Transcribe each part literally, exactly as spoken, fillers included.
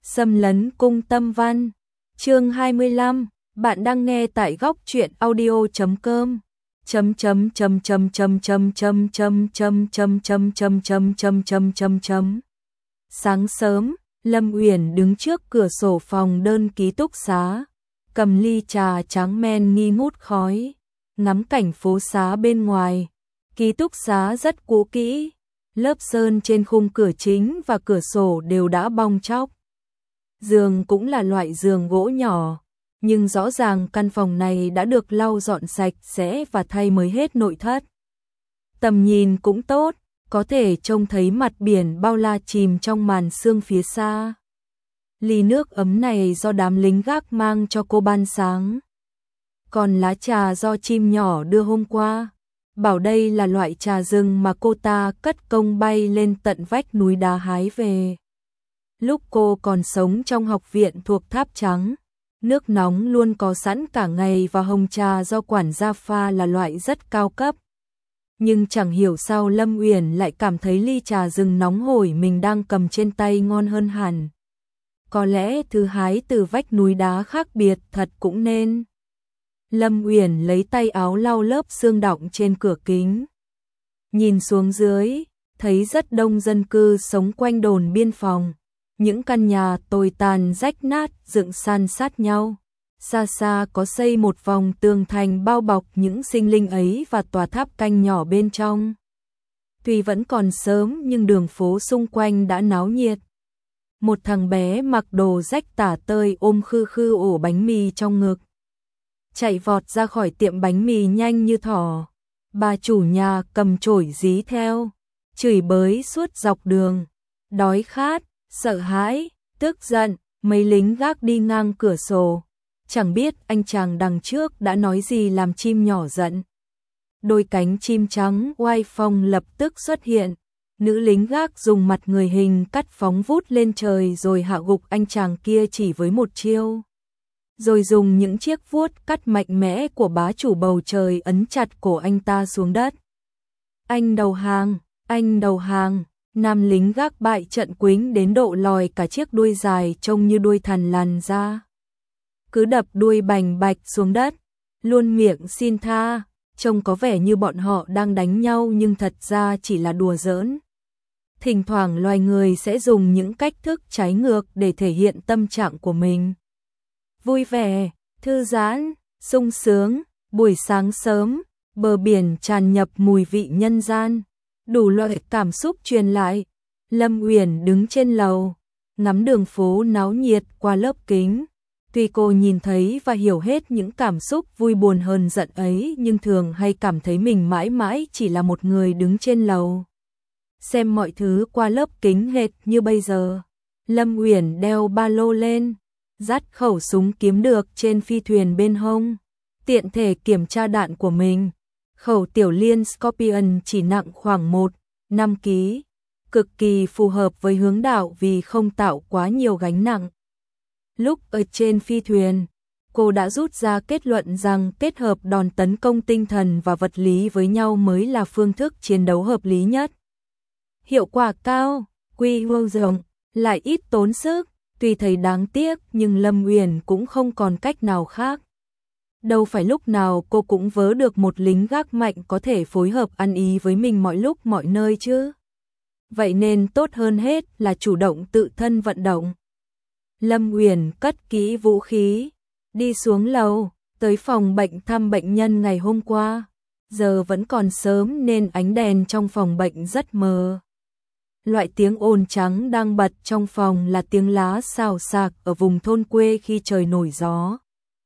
Xâm lấn cung tâm văn. Chương hai mươi lăm, bạn đang nghe tại góc truyện audio chấm com. Chấm chấm chấm chấm chấm chấm chấm chấm chấm chấm chấm chấm chấm chấm chấm chấm chấm. Sáng sớm, Lâm Uyển đứng trước cửa sổ phòng đơn ký túc xá, cầm ly trà trắng men nghi ngút khói, ngắm cảnh phố xá bên ngoài. Ký túc xá rất cũ kỹ, lớp sơn trên khung cửa chính và cửa sổ đều đã bong tróc. Giường cũng là loại giường gỗ nhỏ, nhưng rõ ràng căn phòng này đã được lau dọn sạch sẽ và thay mới hết nội thất. Tầm nhìn cũng tốt, có thể trông thấy mặt biển bao la chìm trong màn sương phía xa. Ly nước ấm này do đám lính gác mang cho cô ban sáng. Còn lá trà do chim nhỏ đưa hôm qua, bảo đây là loại trà rừng mà cô ta cất công bay lên tận vách núi đá hái về. Lúc cô còn sống trong học viện thuộc Tháp Trắng, nước nóng luôn có sẵn cả ngày và hồng trà do quản gia pha là loại rất cao cấp. Nhưng chẳng hiểu sao Lâm Uyển lại cảm thấy ly trà rừng nóng hổi mình đang cầm trên tay ngon hơn hẳn. Có lẽ thứ hái từ vách núi đá khác biệt thật cũng nên. Lâm Uyển lấy tay áo lau lớp sương đọng trên cửa kính. Nhìn xuống dưới, thấy rất đông dân cư sống quanh đồn biên phòng. Những căn nhà tồi tàn rách nát dựng san sát nhau. Xa xa có xây một vòng tường thành bao bọc những sinh linh ấy và tòa tháp canh nhỏ bên trong. Tuy vẫn còn sớm nhưng đường phố xung quanh đã náo nhiệt. Một thằng bé mặc đồ rách tả tơi ôm khư khư ổ bánh mì trong ngực, chạy vọt ra khỏi tiệm bánh mì nhanh như thỏ. Bà chủ nhà cầm chổi dí theo, chửi bới suốt dọc đường. Đói khát, sợ hãi, tức giận, mấy lính gác đi ngang cửa sổ. Chẳng biết anh chàng đằng trước đã nói gì làm chim nhỏ giận. Đôi cánh chim trắng oai phong lập tức xuất hiện. Nữ lính gác dùng mặt người hình cắt phóng vút lên trời rồi hạ gục anh chàng kia chỉ với một chiêu. Rồi dùng những chiếc vuốt cắt mạnh mẽ của bá chủ bầu trời ấn chặt cổ anh ta xuống đất. Anh đầu hàng, anh đầu hàng. Nam lính gác bại trận quính đến độ lòi cả chiếc đuôi dài trông như đuôi thằn lằn ra. Cứ đập đuôi bành bạch xuống đất, luôn miệng xin tha, trông có vẻ như bọn họ đang đánh nhau nhưng thật ra chỉ là đùa giỡn. Thỉnh thoảng loài người sẽ dùng những cách thức trái ngược để thể hiện tâm trạng của mình. Vui vẻ, thư giãn, sung sướng, buổi sáng sớm, bờ biển tràn ngập mùi vị nhân gian. Đủ loại cảm xúc truyền lại. Lâm Uyển đứng trên lầu, ngắm đường phố náo nhiệt qua lớp kính. Tuy cô nhìn thấy và hiểu hết những cảm xúc vui buồn hờn giận ấy, nhưng thường hay cảm thấy mình mãi mãi chỉ là một người đứng trên lầu, xem mọi thứ qua lớp kính hệt như bây giờ. Lâm Uyển đeo ba lô lên, dắt khẩu súng kiếm được trên phi thuyền bên hông, tiện thể kiểm tra đạn của mình. Khẩu tiểu liên Scorpion chỉ nặng khoảng một phẩy năm ki lô gam, cực kỳ phù hợp với hướng đạo vì không tạo quá nhiều gánh nặng. Lúc ở trên phi thuyền, cô đã rút ra kết luận rằng kết hợp đòn tấn công tinh thần và vật lý với nhau mới là phương thức chiến đấu hợp lý nhất. Hiệu quả cao, quy mô rộng, lại ít tốn sức, tuy thấy đáng tiếc nhưng Lâm Uyển cũng không còn cách nào khác. Đâu phải lúc nào cô cũng vớ được một lính gác mạnh có thể phối hợp ăn ý với mình mọi lúc mọi nơi chứ. Vậy nên tốt hơn hết là chủ động tự thân vận động. Lâm Uyển cất kỹ vũ khí, đi xuống lầu, tới phòng bệnh thăm bệnh nhân ngày hôm qua. Giờ vẫn còn sớm nên ánh đèn trong phòng bệnh rất mờ. Loại tiếng ồn trắng đang bật trong phòng là tiếng lá xào xạc ở vùng thôn quê khi trời nổi gió.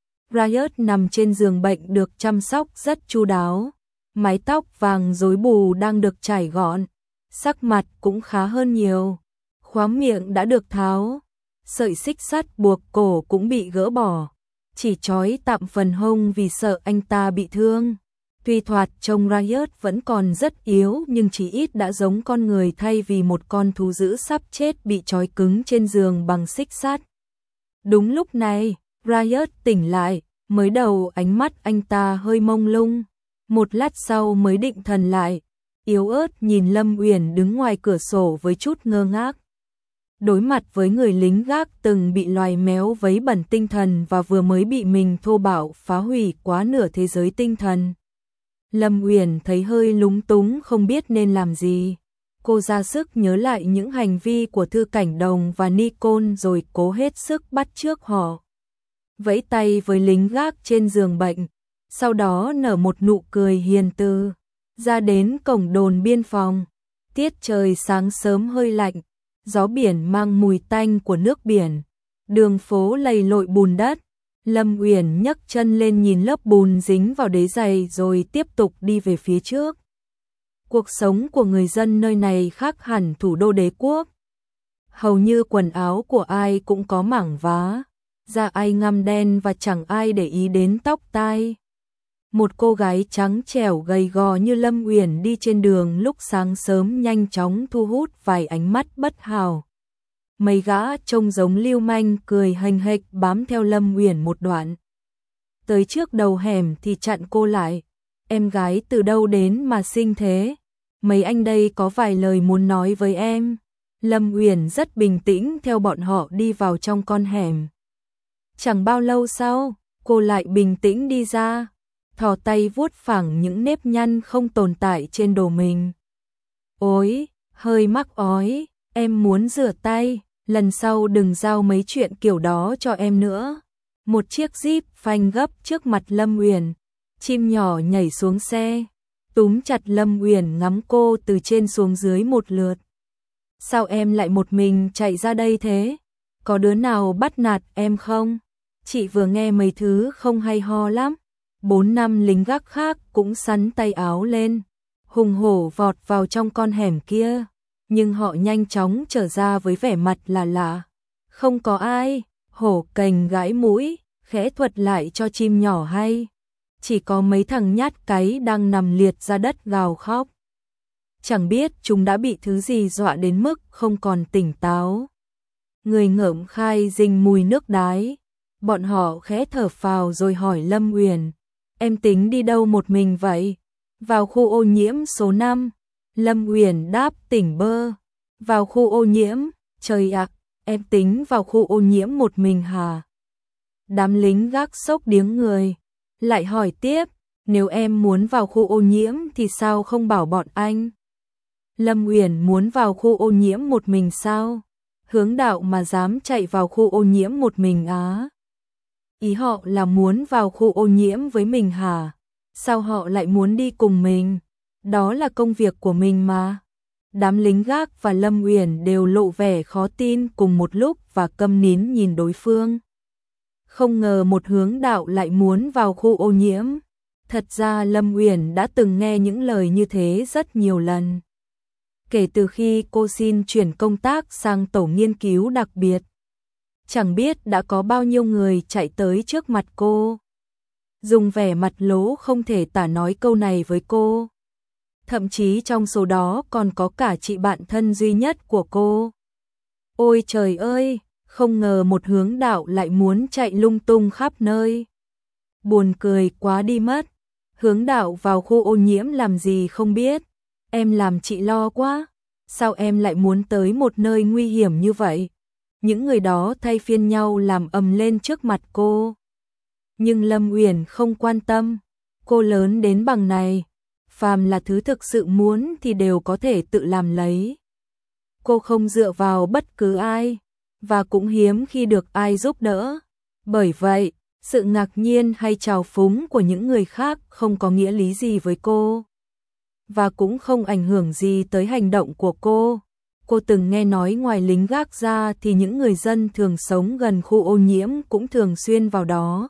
Riot nằm trên giường bệnh được chăm sóc rất chu đáo, mái tóc vàng rối bù đang được chải gọn, sắc mặt cũng khá hơn nhiều, khóa miệng đã được tháo, sợi xích sắt buộc cổ cũng bị gỡ bỏ, chỉ trói tạm phần hông vì sợ anh ta bị thương. Tuy thoạt trông Riot vẫn còn rất yếu nhưng chỉ ít đã giống con người thay vì một con thú dữ sắp chết bị trói cứng trên giường bằng xích sắt. Đúng lúc này, Riot tỉnh lại, mới đầu ánh mắt anh ta hơi mông lung, một lát sau mới định thần lại, yếu ớt nhìn Lâm Uyển đứng ngoài cửa sổ với chút ngơ ngác. Đối mặt với người lính gác từng bị loài méo vấy bẩn tinh thần và vừa mới bị mình thô bạo phá hủy quá nửa thế giới tinh thần, Lâm Uyển thấy hơi lúng túng không biết nên làm gì. Cô ra sức nhớ lại những hành vi của Thư Cảnh Đồng và Nicole rồi cố hết sức bắt chước họ. Vẫy tay với lính gác trên giường bệnh, sau đó nở một nụ cười hiền từ. Ra đến cổng đồn biên phòng, tiết trời sáng sớm hơi lạnh, gió biển mang mùi tanh của nước biển, đường phố lầy lội bùn đất. Lâm Uyển nhấc chân lên nhìn lớp bùn dính vào đế giày rồi tiếp tục đi về phía trước. Cuộc sống của người dân nơi này khác hẳn thủ đô đế quốc. Hầu như quần áo của ai cũng có mảng vá, da ai ngăm đen và chẳng ai để ý đến tóc tai. Một cô gái trắng trẻo gầy gò như Lâm Uyển đi trên đường lúc sáng sớm nhanh chóng thu hút vài ánh mắt bất hảo. Mấy gã trông giống lưu manh cười hênh hệch bám theo Lâm Uyển một đoạn. Tới trước đầu hẻm thì chặn cô lại. Em gái từ đâu đến mà xinh thế? Mấy anh đây có vài lời muốn nói với em. Lâm Uyển rất bình tĩnh theo bọn họ đi vào trong con hẻm. Chẳng bao lâu sau, cô lại bình tĩnh đi ra, thò tay vuốt phẳng những nếp nhăn không tồn tại trên đồ mình. Ôi, hơi mắc ói, em muốn rửa tay, lần sau đừng giao mấy chuyện kiểu đó cho em nữa. Một chiếc Jeep phanh gấp trước mặt Lâm Uyển, chim nhỏ nhảy xuống xe, túm chặt Lâm Uyển ngắm cô từ trên xuống dưới một lượt. Sao em lại một mình chạy ra đây thế? Có đứa nào bắt nạt em không? Chị vừa nghe mấy thứ không hay ho lắm. Bốn năm lính gác khác cũng sắn tay áo lên, hùng hổ vọt vào trong con hẻm kia, nhưng họ nhanh chóng trở ra với vẻ mặt là lạ. Không có ai. Hổ cành gãi mũi, khẽ thuật lại cho chim nhỏ hay. Chỉ có mấy thằng nhát cái đang nằm liệt ra đất gào khóc. Chẳng biết chúng đã bị thứ gì dọa đến mức không còn tỉnh táo. Người ngợm khai rình mùi nước đái. Bọn họ khẽ thở phào rồi hỏi Lâm Uyển, em tính đi đâu một mình vậy? Vào khu ô nhiễm số năm. Lâm Uyển đáp tỉnh bơ. Vào khu ô nhiễm, trời ạ, em tính vào khu ô nhiễm một mình hả? Đám lính gác sốc điếng người, lại hỏi tiếp, nếu em muốn vào khu ô nhiễm thì sao không bảo bọn anh? Lâm Uyển muốn vào khu ô nhiễm một mình sao? Hướng đạo mà dám chạy vào khu ô nhiễm một mình á? Ý họ là muốn vào khu ô nhiễm với mình hả? Sao họ lại muốn đi cùng mình? Đó là công việc của mình mà. Đám lính gác và Lâm Uyển đều lộ vẻ khó tin cùng một lúc và câm nín nhìn đối phương. Không ngờ một hướng đạo lại muốn vào khu ô nhiễm. Thật ra Lâm Uyển đã từng nghe những lời như thế rất nhiều lần. Kể từ khi cô xin chuyển công tác sang tổ nghiên cứu đặc biệt, chẳng biết đã có bao nhiêu người chạy tới trước mặt cô, dùng vẻ mặt lố không thể tả nói câu này với cô. Thậm chí trong số đó còn có cả chị bạn thân duy nhất của cô. Ôi trời ơi, không ngờ một hướng đạo lại muốn chạy lung tung khắp nơi. Buồn cười quá đi mất. Hướng đạo vào khu ô nhiễm làm gì không biết. Em làm chị lo quá. Sao em lại muốn tới một nơi nguy hiểm như vậy? Những người đó thay phiên nhau làm ầm lên trước mặt cô. Nhưng Lâm Uyển không quan tâm. Cô lớn đến bằng này, phàm là thứ thực sự muốn thì đều có thể tự làm lấy. Cô không dựa vào bất cứ ai, và cũng hiếm khi được ai giúp đỡ. Bởi vậy, sự ngạc nhiên hay trào phúng của những người khác không có nghĩa lý gì với cô, và cũng không ảnh hưởng gì tới hành động của cô. Cô từng nghe nói ngoài lính gác ra thì những người dân thường sống gần khu ô nhiễm cũng thường xuyên vào đó.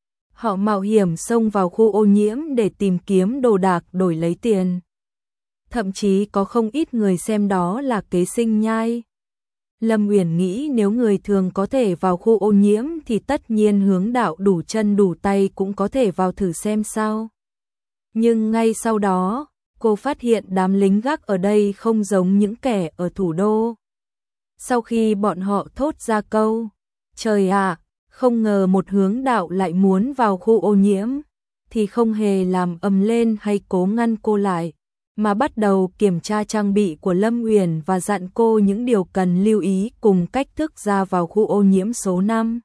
Họ mạo hiểm xông vào khu ô nhiễm để tìm kiếm đồ đạc đổi lấy tiền. Thậm chí có không ít người xem đó là kế sinh nhai. Lâm Uyển nghĩ nếu người thường có thể vào khu ô nhiễm thì tất nhiên hướng đạo đủ chân đủ tay cũng có thể vào thử xem sao. Nhưng ngay sau đó, cô phát hiện đám lính gác ở đây không giống những kẻ ở thủ đô. Sau khi bọn họ thốt ra câu, trời ạ, không ngờ một hướng đạo lại muốn vào khu ô nhiễm, thì không hề làm ầm lên hay cố ngăn cô lại. mà bắt đầu kiểm tra trang bị của Lâm Uyển và dặn cô những điều cần lưu ý cùng cách thức ra vào khu ô nhiễm số năm.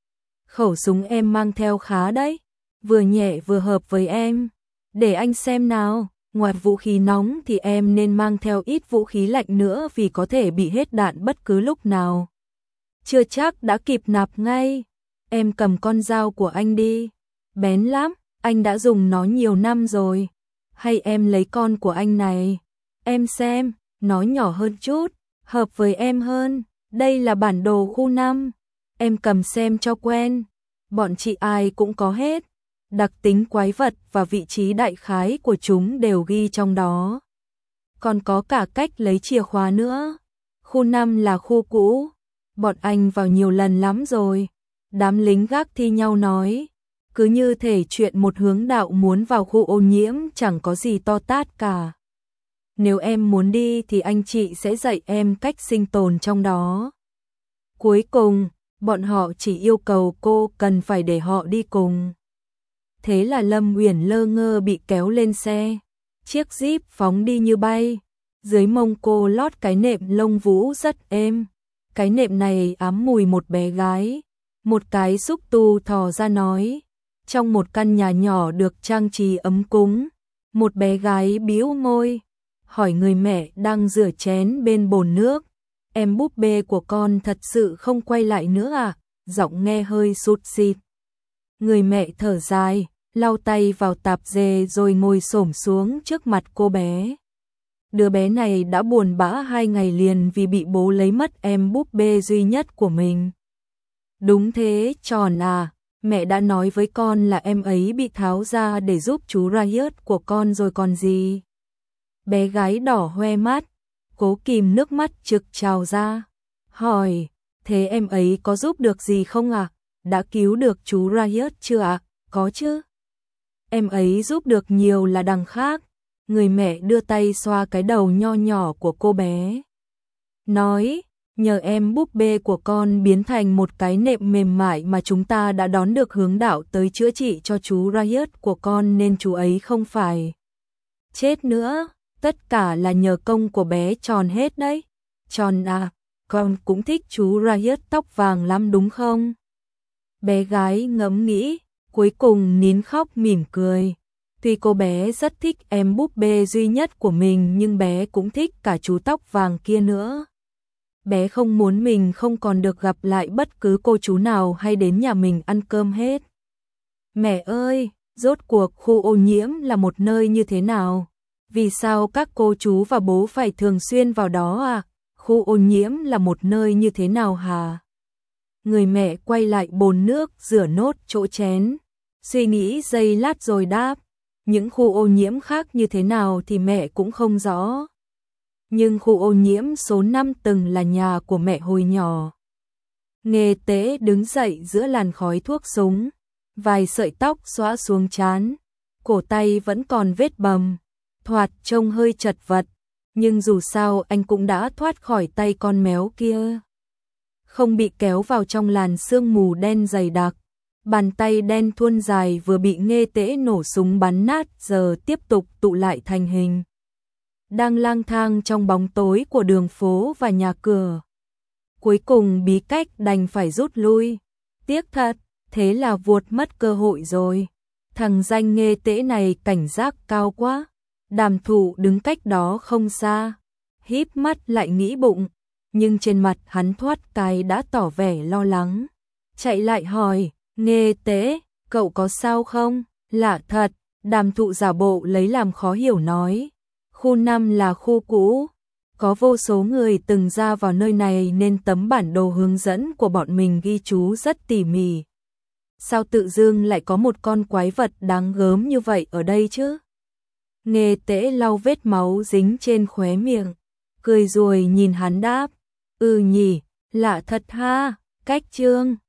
Khẩu súng em mang theo khá đấy, vừa nhẹ vừa hợp với em. Để anh xem nào, ngoài vũ khí nóng thì em nên mang theo ít vũ khí lạnh nữa vì có thể bị hết đạn bất cứ lúc nào. Chưa chắc đã kịp nạp ngay. Em cầm con dao của anh đi. Bén lắm, anh đã dùng nó nhiều năm rồi. Hay em lấy con của anh này. Em xem, nó nhỏ hơn chút, hợp với em hơn. Đây là bản đồ khu năm. Em cầm xem cho quen. Bọn chị ai cũng có hết. Đặc tính quái vật và vị trí đại khái của chúng đều ghi trong đó. Còn có cả cách lấy chìa khóa nữa. Khu năm là khu cũ. Bọn anh vào nhiều lần lắm rồi. Đám lính gác thi nhau nói. Cứ như thể chuyện một hướng đạo muốn vào khu ô nhiễm chẳng có gì to tát cả. Nếu em muốn đi thì anh chị sẽ dạy em cách sinh tồn trong đó. Cuối cùng, bọn họ chỉ yêu cầu cô cần phải để họ đi cùng. Thế là Lâm Uyển lơ ngơ bị kéo lên xe. Chiếc Jeep phóng đi như bay. Dưới mông cô lót cái nệm lông vũ rất êm. Cái nệm này ám mùi một bé gái. Một cái xúc tu thò ra nói. Trong một căn nhà nhỏ được trang trí ấm cúng, một bé gái bĩu môi, hỏi người mẹ đang rửa chén bên bồn nước. Em búp bê của con thật sự không quay lại nữa à? Giọng nghe hơi sụt xịt. Người mẹ thở dài, lau tay vào tạp dề rồi ngồi xổm xuống trước mặt cô bé. Đứa bé này đã buồn bã hai ngày liền vì bị bố lấy mất em búp bê duy nhất của mình. Đúng thế, Tròn à, mẹ đã nói với con là em ấy bị tháo ra để giúp chú Riot của con rồi còn gì. Bé gái đỏ hoe mắt, cố kìm nước mắt trực trào ra. Hỏi, thế em ấy có giúp được gì không ạ? À? Đã cứu được chú Riot chưa ạ? À? Có chứ. Em ấy giúp được nhiều là đằng khác. Người mẹ đưa tay xoa cái đầu nho nhỏ của cô bé. Nói, nhờ em búp bê của con biến thành một cái nệm mềm mại mà chúng ta đã đón được hướng đạo tới chữa trị cho chú Riot của con nên chú ấy không phải chết nữa. Tất cả là nhờ công của bé Tròn hết đấy. Tròn à, con cũng thích chú Riot tóc vàng lắm đúng không? Bé gái ngẫm nghĩ, cuối cùng nín khóc mỉm cười. Tuy cô bé rất thích em búp bê duy nhất của mình nhưng bé cũng thích cả chú tóc vàng kia nữa. Bé không muốn mình không còn được gặp lại bất cứ cô chú nào hay đến nhà mình ăn cơm hết. Mẹ ơi, rốt cuộc khu ô nhiễm là một nơi như thế nào? Vì sao các cô chú và bố phải thường xuyên vào đó à? Khu ô nhiễm là một nơi như thế nào hả? Người mẹ quay lại bồn nước rửa nốt chỗ chén. Suy nghĩ giây lát rồi đáp. Những khu ô nhiễm khác như thế nào thì mẹ cũng không rõ. Nhưng khu ô nhiễm số năm từng là nhà của mẹ hồi nhỏ. Nghê Tế đứng dậy giữa làn khói thuốc súng. Vài sợi tóc xõa xuống trán. Cổ tay vẫn còn vết bầm. Thoạt trông hơi chật vật. Nhưng dù sao anh cũng đã thoát khỏi tay con méo kia. Không bị kéo vào trong làn sương mù đen dày đặc. Bàn tay đen thuôn dài vừa bị Nghê Tế nổ súng bắn nát giờ tiếp tục tụ lại thành hình. Đang lang thang trong bóng tối của đường phố và nhà cửa. Cuối cùng Bí Cách đành phải rút lui. Tiếc thật, thế là vuột mất cơ hội rồi. Thằng danh Nghê Tế này cảnh giác cao quá. Đàm Thụ đứng cách đó không xa. Híp mắt lại nghĩ bụng. Nhưng trên mặt hắn thoát cái đã tỏ vẻ lo lắng. Chạy lại hỏi, Nghê Tế, cậu có sao không? Lạ thật, Đàm Thụ giả bộ lấy làm khó hiểu nói. Khu năm là khu cũ, có vô số người từng ra vào nơi này nên tấm bản đồ hướng dẫn của bọn mình ghi chú rất tỉ mỉ. Sao tự dưng lại có một con quái vật đáng gớm như vậy ở đây chứ? Nghê Tế lau vết máu dính trên khóe miệng, cười rồi nhìn hắn đáp. Ừ nhỉ, lạ thật ha, Cách Trương.